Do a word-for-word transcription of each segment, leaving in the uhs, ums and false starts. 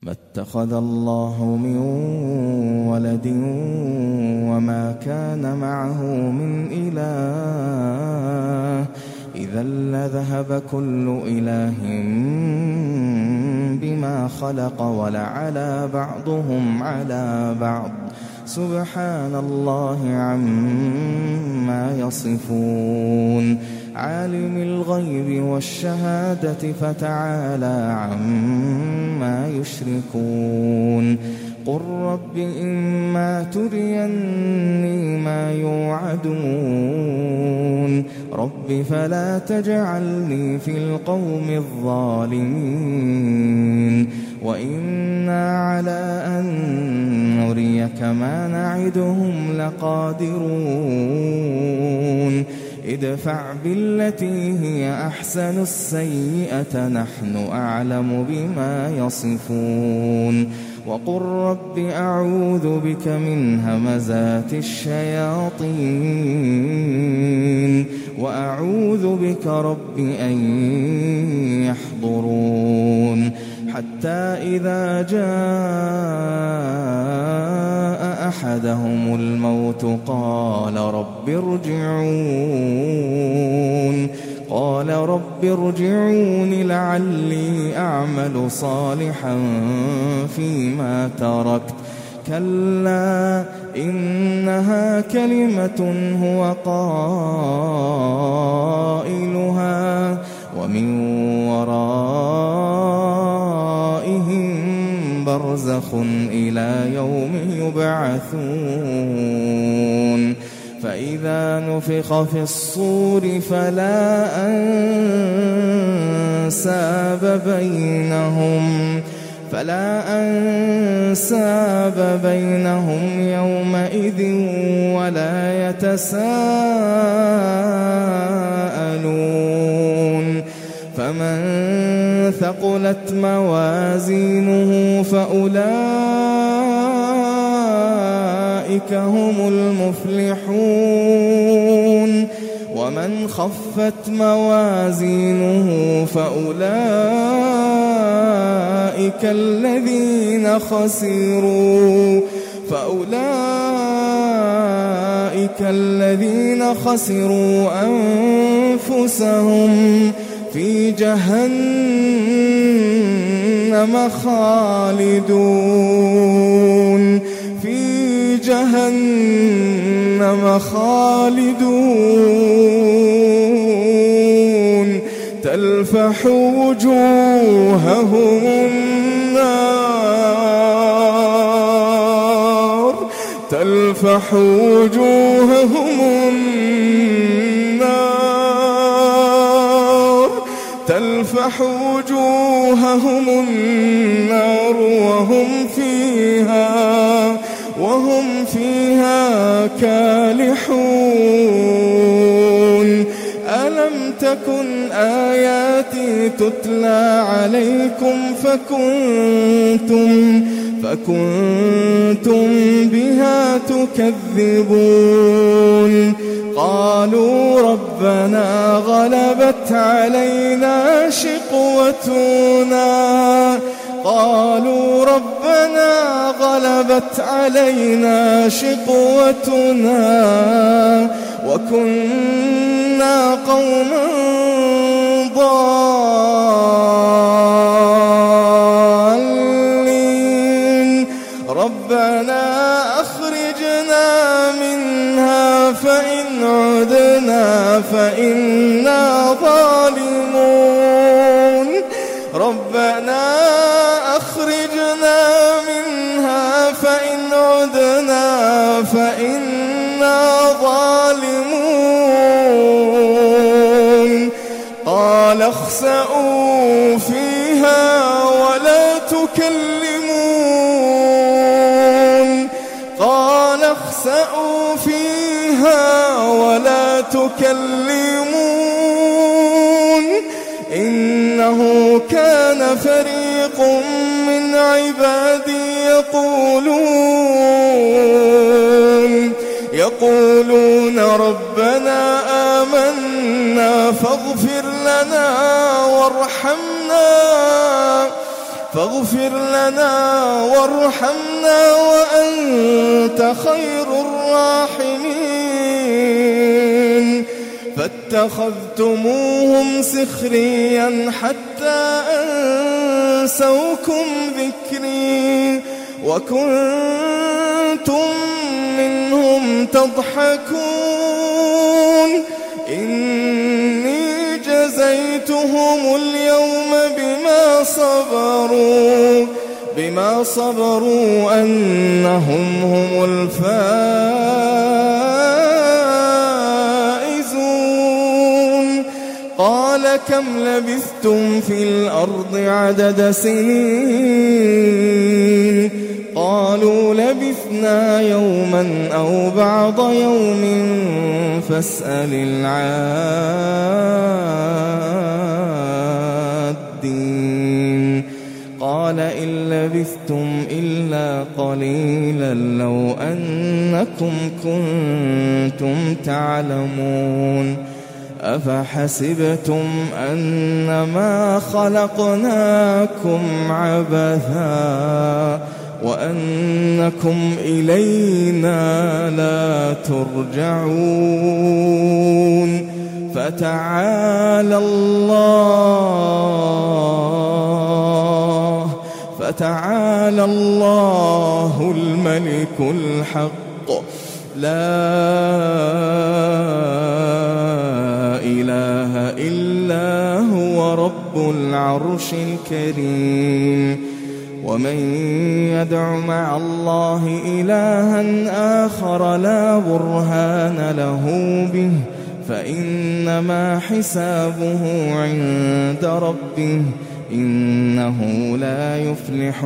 ما اتخذ الله من ولد وما كان معه من إله إذا لذهب كل إله بما خلق ولعلى بعضهم على بعض سبحان الله عما يصفون عالم الغيب والشهادة فتعالى عما يشركون قل رب إما تريني ما يوعدون رب فلا تجعلني في القوم الظالمين وإنا على أن نريك ما نعدهم لقادرون ادفع بالتي هي أحسن السيئة نحن أعلم بما يصفون وقل رب أعوذ بك من همزات الشياطين وأعوذ بك رب أن يحضرون حتى إذا جاء أحدهم الموت قال رب ارجعون قال رب ارجعون لعلي أعمل صالحا فيما تركت كلا إنها كلمة هو قائلها ومن ورائهم برزخ إلى يوم يبعثون فإذا نفخ في الصور فلا أنساب بينهم فلا أنساب بينهم يومئذ ولا يتساءلون فمن ثقلت موازينه فأولئك هم المفلحون ومن خفت موازينه فأولئك الذين خسروا فأولئك الذين خسروا أنفسهم في جهنم خالدون في جهنم خالدون تلفح وجوههم النار تلفح وجوههم النار تلفح وجوههم النار وهم فيها وهم فيها كالحون ألم تكن آياتي تتلى عليكم فكنتم فكنتم بها تكذبون قالوا ربنا غلبت علينا شقوتنا قالوا ربنا غلبت علينا شقوتنا وكنا قوما ضالين ربنا أخرجنا منها فإن عدنا فإنا ظالمون ربنا أخرجنا منها فإن عدنا فإنا ظالمون قال اخسئوا فيها ولا تكلمون قال اخسئوا فيها ولا تكلمون إنه كان فريق من عبادي يقولون يقولون ربنا آمنا فاغفر لنا وارحمنا فاغفر لنا وارحمنا وأنت خير الراحمين فاتخذتموهم سخريا حتى أنسوكم ذكري وكنتم منهم تضحكون إني جزيتهم اليوم بما صبروا بما صبروا أنهم هم الفائزون قال كم لبثتم في الأرض عدد سنين قالوا لبثنا يوما أو بعض يوم فاسأل العادين قال إن لبثتم إلا قليلا لو أنكم كنتم تعلمون أفحسبتم أنما خلقناكم عبثا وأنكم إلينا لا ترجعون فتعالى الله فتعالى الله الملك الحق لا إله إلا هو رب العرش الكريم ومن يدع مع الله إلها آخر لا برهان له به فإنما حسابه عند ربه إنه لا يفلح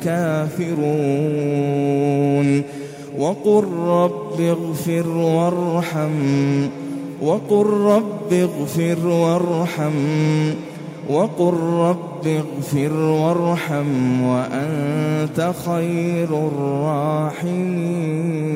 الكافرون وقل رب اغفر وارحم وقل رب اغفر وارحم وقل رب اغفر وارحم وأنت خير الراحمين